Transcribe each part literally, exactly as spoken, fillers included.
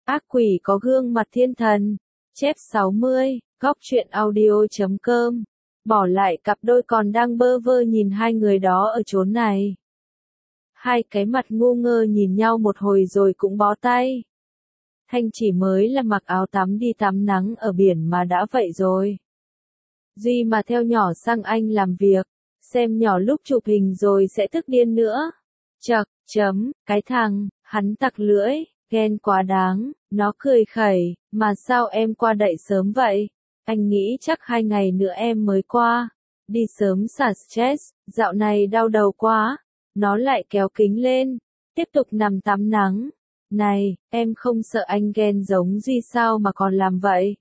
Ác quỷ có gương mặt thiên thần. Chép sáu mươi, góc truyện audio chấm com. Bỏ lại cặp đôi còn đang bơ vơ nhìn hai người đó ở chốn này. Hai cái mặt ngu ngơ nhìn nhau một hồi rồi cũng bó tay. Thanh chỉ mới là mặc áo tắm đi tắm nắng ở biển mà đã vậy rồi. Duy mà theo nhỏ sang Anh làm việc, xem nhỏ lúc chụp hình rồi sẽ tức điên nữa. Chậc, chấm, cái thằng, hắn tặc lưỡi, ghen quá đáng, nó cười khẩy, mà sao em qua đậy sớm vậy? Anh nghĩ chắc hai ngày nữa em mới qua. Đi sớm xả stress, dạo này đau đầu quá. Nó lại kéo kính lên, tiếp tục nằm tắm nắng. Này, em không sợ anh ghen giống Duy sao mà còn làm vậy?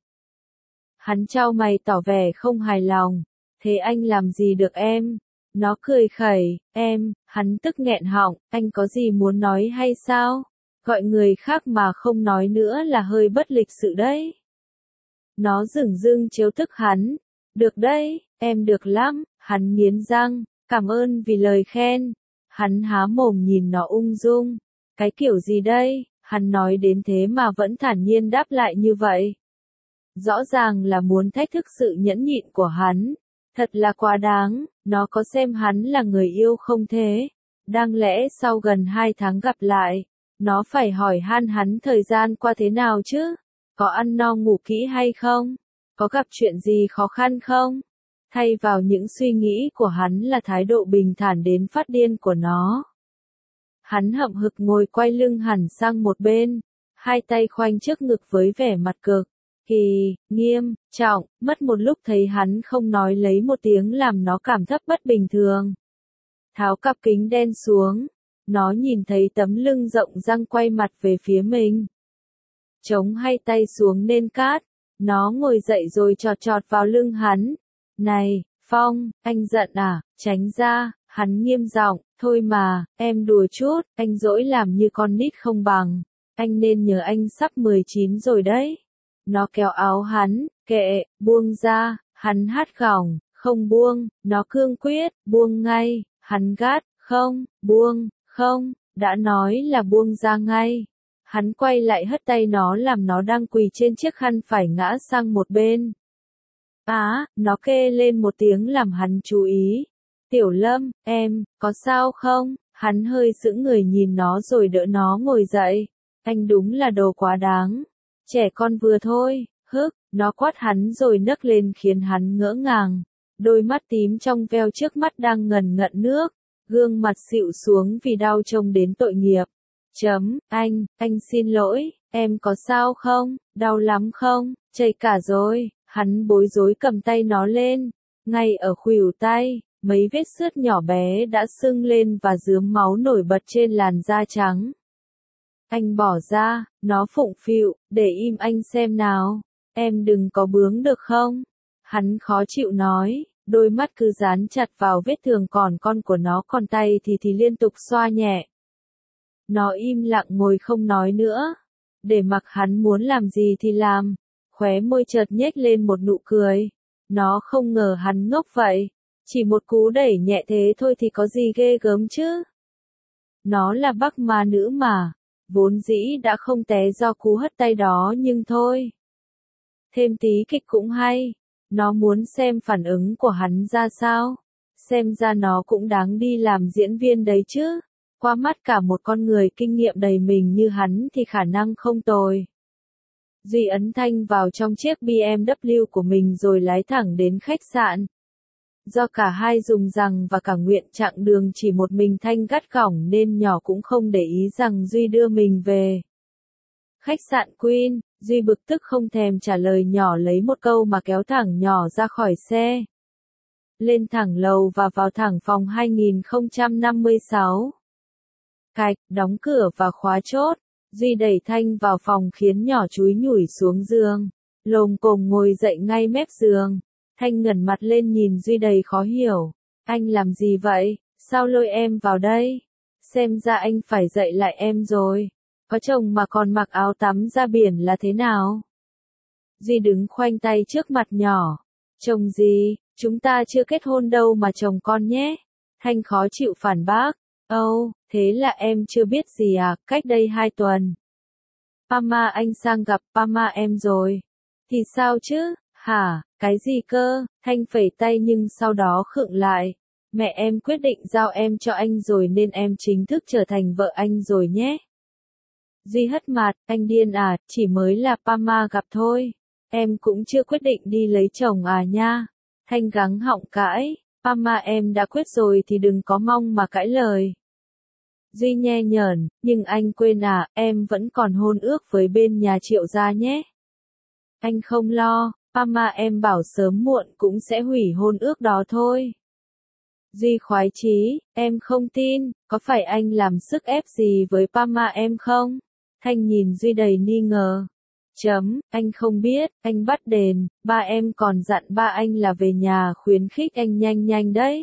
Hắn chau mày tỏ vẻ không hài lòng. Thế anh làm gì được em? Nó cười khẩy, em, hắn tức nghẹn họng, anh có gì muốn nói hay sao? Gọi người khác mà không nói nữa là hơi bất lịch sự đấy. Nó dửng dưng trêu tức hắn. Được đấy, em được lắm, hắn nghiến răng, cảm ơn vì lời khen. Hắn há mồm nhìn nó ung dung. Cái kiểu gì đây, hắn nói đến thế mà vẫn thản nhiên đáp lại như vậy. Rõ ràng là muốn thách thức sự nhẫn nhịn của hắn. Thật là quá đáng, nó có xem hắn là người yêu không thế? Đáng lẽ sau gần hai tháng gặp lại, nó phải hỏi han hắn thời gian qua thế nào chứ? Có ăn no ngủ kỹ hay không? Có gặp chuyện gì khó khăn không? Thay vào những suy nghĩ của hắn là thái độ bình thản đến phát điên của nó. Hắn hậm hực ngồi quay lưng hẳn sang một bên, hai tay khoanh trước ngực với vẻ mặt cực kỳ nghiêm trọng, mất một lúc thấy hắn không nói lấy một tiếng làm nó cảm thấp bất bình thường. Tháo cặp kính đen xuống, nó nhìn thấy tấm lưng rộng răng quay mặt về phía mình. Chống hai tay xuống nền cát, nó ngồi dậy rồi chọt chọt vào lưng hắn. Này, Phong, anh giận à, tránh ra, hắn nghiêm giọng, thôi mà, em đùa chút, anh dỗi làm như con nít không bằng, anh nên nhớ anh sắp mười chín rồi đấy. Nó kéo áo hắn, kệ, buông ra, hắn hát gỏng, không buông, nó cương quyết, buông ngay, hắn gắt, không, buông, không, đã nói là buông ra ngay. Hắn quay lại hất tay nó làm nó đang quỳ trên chiếc khăn phải ngã sang một bên. Á, nó kê lên một tiếng làm hắn chú ý. Tiểu Lâm, em, có sao không? Hắn hơi sững người nhìn nó rồi đỡ nó ngồi dậy. Anh đúng là đồ quá đáng. Trẻ con vừa thôi, hức, nó quát hắn rồi nấc lên khiến hắn ngỡ ngàng. Đôi mắt tím trong veo trước mắt đang ngần ngận nước, gương mặt xịu xuống vì đau trông đến tội nghiệp. Chấm, anh, anh xin lỗi, em có sao không, đau lắm không, chảy cả rồi, hắn bối rối cầm tay nó lên, ngay ở khuỷu tay, mấy vết xước nhỏ bé đã sưng lên và rướm máu nổi bật trên làn da trắng. Anh bỏ ra, nó phụng phịu, để im anh xem nào, em đừng có bướng được không? Hắn khó chịu nói, đôi mắt cứ dán chặt vào vết thương còn con của nó, còn tay thì thì liên tục xoa nhẹ. Nó im lặng ngồi không nói nữa, để mặc hắn muốn làm gì thì làm, khóe môi chợt nhếch lên một nụ cười. Nó không ngờ hắn ngốc vậy, chỉ một cú đẩy nhẹ thế thôi thì có gì ghê gớm chứ? Nó là Bắc ma nữ mà. Vốn dĩ đã không té do cú hất tay đó nhưng thôi. Thêm tí kịch cũng hay. Nó muốn xem phản ứng của hắn ra sao. Xem ra nó cũng đáng đi làm diễn viên đấy chứ. Qua mắt cả một con người kinh nghiệm đầy mình như hắn thì khả năng không tồi. Duy ấn thanh vào trong chiếc bê em vê của mình rồi lái thẳng đến khách sạn. Do cả hai dùng rằng và cả nguyện chặng đường chỉ một mình Thanh gắt gỏng nên nhỏ cũng không để ý rằng Duy đưa mình về. Khách sạn Queen, Duy bực tức không thèm trả lời nhỏ lấy một câu mà kéo thẳng nhỏ ra khỏi xe. Lên thẳng lầu và vào thẳng phòng hai nghìn không trăm năm mươi sáu. Cạch, đóng cửa và khóa chốt. Duy đẩy Thanh vào phòng khiến nhỏ chúi nhủi xuống giường. Lồm cồm ngồi dậy ngay mép giường. Thanh ngẩng mặt lên nhìn Duy đầy khó hiểu. Anh làm gì vậy? Sao lôi em vào đây? Xem ra anh phải dạy lại em rồi. Có chồng mà còn mặc áo tắm ra biển là thế nào? Duy đứng khoanh tay trước mặt nhỏ. Chồng gì? Chúng ta chưa kết hôn đâu mà chồng con nhé. Thanh khó chịu phản bác. Âu, oh, thế là em chưa biết gì à, cách đây hai tuần. Pama anh sang gặp Pama em rồi. Thì sao chứ, hả, cái gì cơ, Thanh phẩy tay nhưng sau đó khựng lại. Mẹ em quyết định giao em cho anh rồi nên em chính thức trở thành vợ anh rồi nhé. Duy hất mặt, anh điên à, chỉ mới là Pama gặp thôi. Em cũng chưa quyết định đi lấy chồng à nha. Thanh gắng họng cãi, Pama em đã quyết rồi thì đừng có mong mà cãi lời. Duy nhe nhởn, nhưng anh quên à, em vẫn còn hôn ước với bên nhà Triệu gia nhé. Anh không lo, Pama em bảo sớm muộn cũng sẽ hủy hôn ước đó thôi. Duy khoái chí, em không tin, có phải anh làm sức ép gì với Pama em không? Thanh nhìn Duy đầy nghi ngờ. Chấm, anh không biết, anh bắt đền, ba em còn dặn ba anh là về nhà khuyến khích anh nhanh nhanh đấy.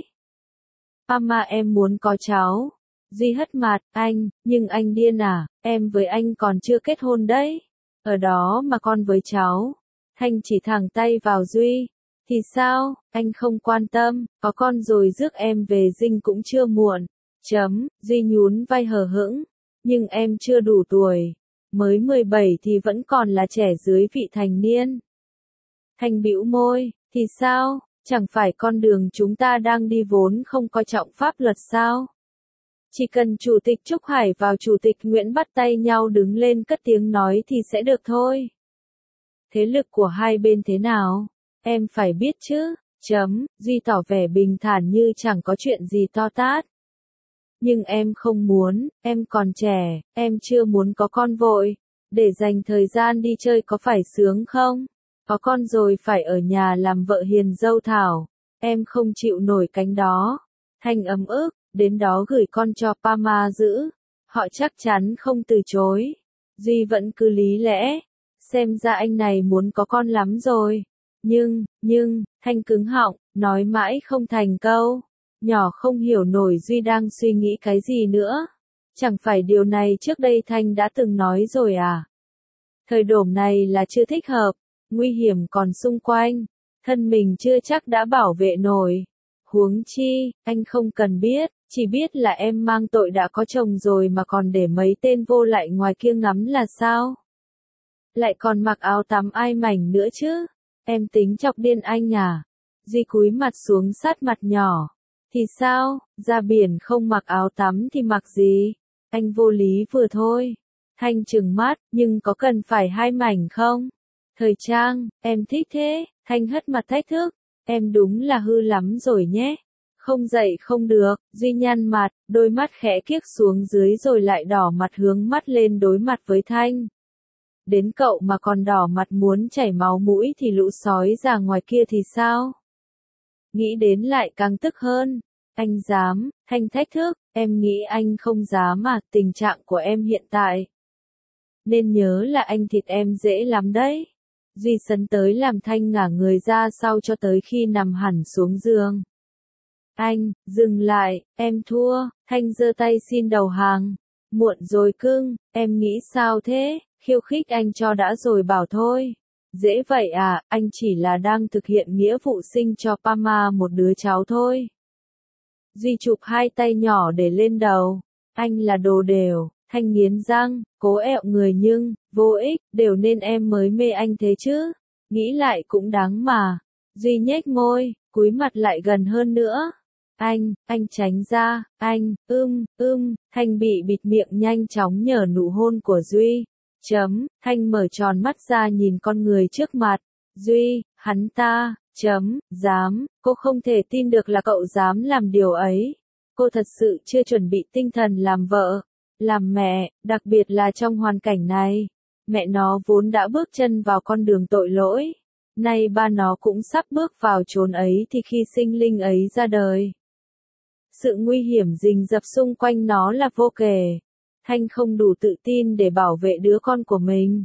Pama em muốn có cháu. Duy hất mặt, anh, nhưng anh điên à, em với anh còn chưa kết hôn đấy. Ở đó mà con với cháu. Thanh chỉ thẳng tay vào Duy. Thì sao, anh không quan tâm, có con rồi rước em về dinh cũng chưa muộn. Chấm, Duy nhún vai hờ hững. Nhưng em chưa đủ tuổi. Mới mười bảy thì vẫn còn là trẻ dưới vị thành niên. Thanh bĩu môi, thì sao, chẳng phải con đường chúng ta đang đi vốn không coi trọng pháp luật sao? Chỉ cần Chủ tịch Trúc Hải và Chủ tịch Nguyễn bắt tay nhau đứng lên cất tiếng nói thì sẽ được thôi. Thế lực của hai bên thế nào? Em phải biết chứ, chấm, Duy tỏ vẻ bình thản như chẳng có chuyện gì to tát. Nhưng em không muốn, em còn trẻ, em chưa muốn có con vội. Để dành thời gian đi chơi có phải sướng không? Có con rồi phải ở nhà làm vợ hiền dâu thảo. Em không chịu nổi cánh đó. Thanh ấm ức, đến đó gửi con cho Pama giữ. Họ chắc chắn không từ chối. Duy vẫn cứ lý lẽ. Xem ra anh này muốn có con lắm rồi. Nhưng, nhưng, Thanh cứng họng, nói mãi không thành câu. Nhỏ không hiểu nổi Duy đang suy nghĩ cái gì nữa. Chẳng phải điều này trước đây Thanh đã từng nói rồi à? Thời điểm này là chưa thích hợp, nguy hiểm còn xung quanh, thân mình chưa chắc đã bảo vệ nổi. Huống chi, anh không cần biết, chỉ biết là em mang tội đã có chồng rồi mà còn để mấy tên vô lại ngoài kia ngắm là sao? Lại còn mặc áo tắm ai mảnh nữa chứ? Em tính chọc điên anh à? Duy cúi mặt xuống sát mặt nhỏ. Thì sao, ra biển không mặc áo tắm thì mặc gì? Anh vô lý vừa thôi. Thanh trừng mắt, nhưng có cần phải hai mảnh không? Thời trang, em thích thế. Thanh hất mặt thách thức. Em đúng là hư lắm rồi nhé. Không dậy không được, Duy nhăn mặt, đôi mắt khẽ kiếc xuống dưới rồi lại đỏ mặt hướng mắt lên đối mặt với Thanh. Đến cậu mà còn đỏ mặt muốn chảy máu mũi thì lũ sói già ngoài kia thì sao? Nghĩ đến lại càng tức hơn. Anh dám, Thanh thách thức, em nghĩ anh không dám à, tình trạng của em hiện tại. Nên nhớ là anh thịt em dễ lắm đấy. Duy sấn tới làm Thanh ngả người ra sau cho tới khi nằm hẳn xuống giường. Anh, dừng lại, em thua, Thanh giơ tay xin đầu hàng. Muộn rồi cưng, em nghĩ sao thế, khiêu khích anh cho đã rồi bảo thôi. Dễ vậy à, anh chỉ là đang thực hiện nghĩa vụ sinh cho Pama một đứa cháu thôi. Duy chụp hai tay nhỏ để lên đầu. Anh là đồ đều, Thanh nghiến răng, cố ẹo người nhưng, vô ích, đều nên em mới mê anh thế chứ. Nghĩ lại cũng đáng mà. Duy nhếch môi, cúi mặt lại gần hơn nữa. Anh, anh tránh ra, anh, ưm, ưm, Thanh bị bịt miệng nhanh chóng nhờ nụ hôn của Duy. Chấm, Thanh mở tròn mắt ra nhìn con người trước mặt. Duy, hắn ta, chấm, dám, cô không thể tin được là cậu dám làm điều ấy. Cô thật sự chưa chuẩn bị tinh thần làm vợ, làm mẹ, đặc biệt là trong hoàn cảnh này. Mẹ nó vốn đã bước chân vào con đường tội lỗi. Nay ba nó cũng sắp bước vào chốn ấy thì khi sinh linh ấy ra đời. Sự nguy hiểm rình rập xung quanh nó là vô kể. Thanh không đủ tự tin để bảo vệ đứa con của mình.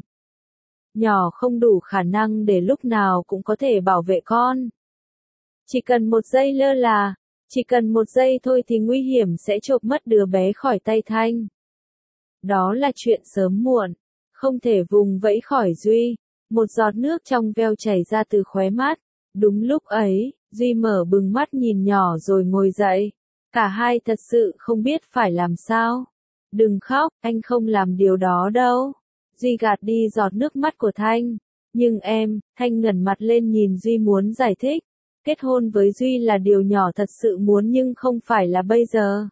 Nhỏ không đủ khả năng để lúc nào cũng có thể bảo vệ con. Chỉ cần một giây lơ là, chỉ cần một giây thôi thì nguy hiểm sẽ chộp mất đứa bé khỏi tay Thanh. Đó là chuyện sớm muộn, không thể vùng vẫy khỏi Duy. Một giọt nước trong veo chảy ra từ khóe mắt. Đúng lúc ấy, Duy mở bừng mắt nhìn nhỏ rồi ngồi dậy. Cả hai thật sự không biết phải làm sao. Đừng khóc, anh không làm điều đó đâu. Duy gạt đi giọt nước mắt của Thanh. Nhưng em, Thanh ngẩng mặt lên nhìn Duy muốn giải thích. Kết hôn với Duy là điều nhỏ thật sự muốn nhưng không phải là bây giờ.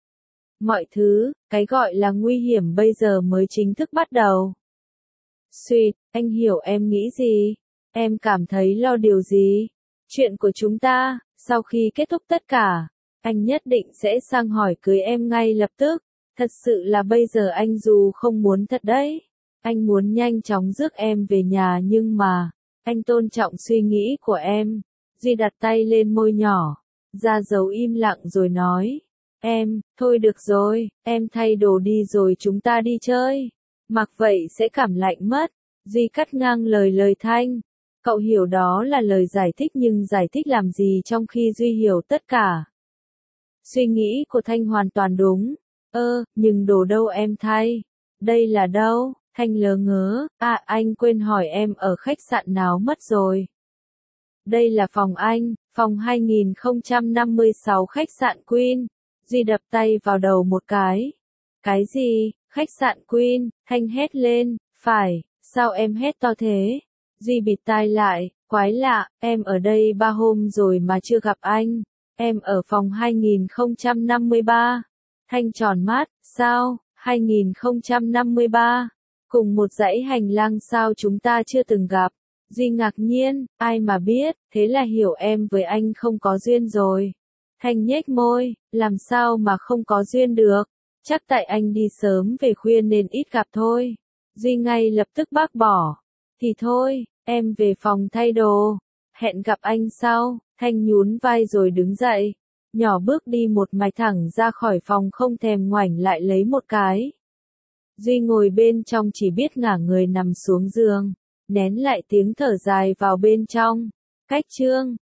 Mọi thứ, cái gọi là nguy hiểm bây giờ mới chính thức bắt đầu. Sweet, anh hiểu em nghĩ gì? Em cảm thấy lo điều gì? Chuyện của chúng ta, sau khi kết thúc tất cả, anh nhất định sẽ sang hỏi cưới em ngay lập tức. Thật sự là bây giờ anh dù không muốn thật đấy. Anh muốn nhanh chóng rước em về nhà nhưng mà, anh tôn trọng suy nghĩ của em. Duy đặt tay lên môi nhỏ, ra dấu im lặng rồi nói. Em, thôi được rồi, em thay đồ đi rồi chúng ta đi chơi. Mặc vậy sẽ cảm lạnh mất. Duy cắt ngang lời lời Thanh. Cậu hiểu đó là lời giải thích nhưng giải thích làm gì trong khi Duy hiểu tất cả. Suy nghĩ của Thanh hoàn toàn đúng. Ơ, nhưng đồ đâu em thay? Đây là đâu? Thanh lớ ngớ. À, anh quên hỏi em ở khách sạn nào mất rồi. Đây là phòng anh, phòng hai nghìn không trăm năm mươi sáu khách sạn Queen. Duy đập tay vào đầu một cái. Cái gì? Khách sạn Queen? Thanh hét lên. Phải, sao em hét to thế? Duy bịt tai lại. Quái lạ, em ở đây ba hôm rồi mà chưa gặp anh. Em ở phòng hai nghìn không trăm năm mươi ba. Thanh tròn mắt. Sao? hai nghìn không trăm năm mươi ba. Cùng một dãy hành lang sao chúng ta chưa từng gặp? Duy ngạc nhiên, ai mà biết, thế là hiểu em với anh không có duyên rồi. Thanh nhếch môi, làm sao mà không có duyên được, chắc tại anh đi sớm về khuya nên ít gặp thôi. Duy ngay lập tức bác bỏ, thì thôi, em về phòng thay đồ, hẹn gặp anh sau. Thanh nhún vai rồi đứng dậy, nhỏ bước đi một mạch thẳng ra khỏi phòng không thèm ngoảnh lại lấy một cái. Duy ngồi bên trong chỉ biết ngả người nằm xuống giường, nén lại tiếng thở dài vào bên trong. Cách chương